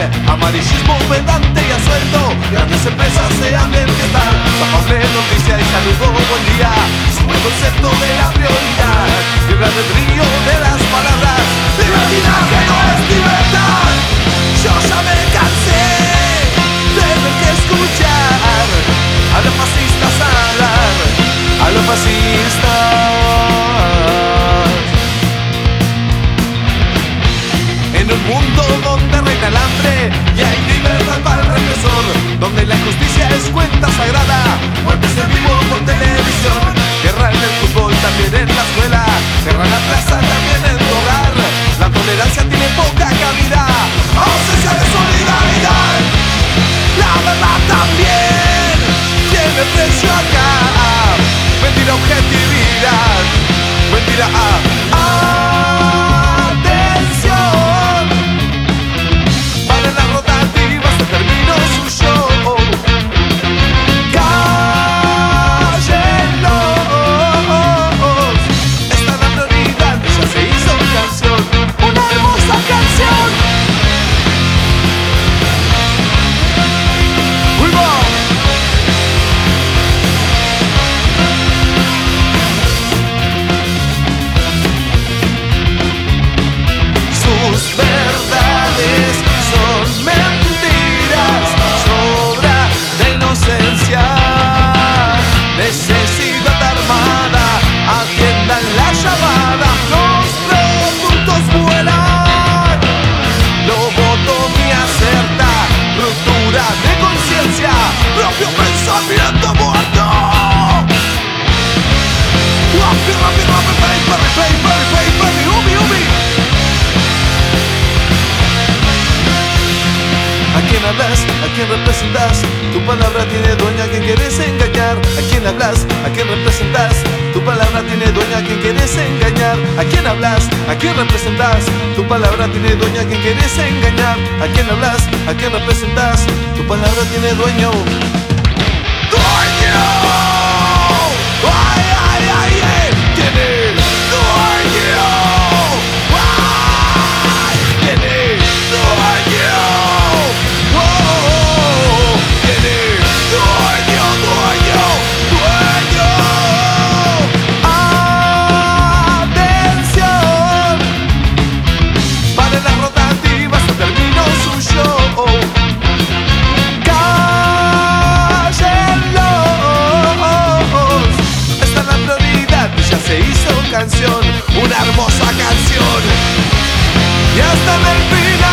Amarillismo pedante y asuelto, grandes empresas se han de enfiestar. Zapable noticia y saludo, buen día. Sube el concepto de la prioridad. Vibra del río de las palabras. Libertinaje no es libertad. Yo ya me cansé de ver que escuchar a los fascistas hablar, a los fascistas. En un mundo donde reina el hambre y hay libertad para el represor, donde la injusticia es cuenta sagrada, muertes en vivo por televisión, guerra en el fútbol, también en la escuela, guerra en la plaza, también en tu hogar. La tolerancia tiene poca cabida, ausencia de solidaridad. La verdad también tiene precio acá. Mentira, objetividad, mentira, atención. Para las rotativas se terminó su show. Cállenlos. Esta es la prioridad, ya se hizo canción. Una hermosa canción. Sus verdades son mentiras, sobra de inocencia, necesidad armada, atiendan la llamada, los productos vuelan, lobotomía certa, ruptura de conciencia, propio pensamiento muerto. Rapi, rapi, rapi, play, play, play, play, play, play, ubi, ubi. ¿A quién hablas? ¿A quién representas? Tu palabra tiene dueña, ¿a quién quieres engañar? ¿A quién hablas? ¿A quién representas? Tu palabra tiene dueña, ¿a quién quieres engañar? ¿A quién hablas? ¿A quién representas? Tu palabra tiene dueña, ¿a quién quieres engañar? ¿A quién hablas? ¿A quién representas? Tu palabra tiene dueño. ¡Dueño! ¡Ay, ay, ay, ay! ¡Tiene dueño! ¡Ay! ¡Tiene dueño! Canción, una hermosa canción, y hasta el final.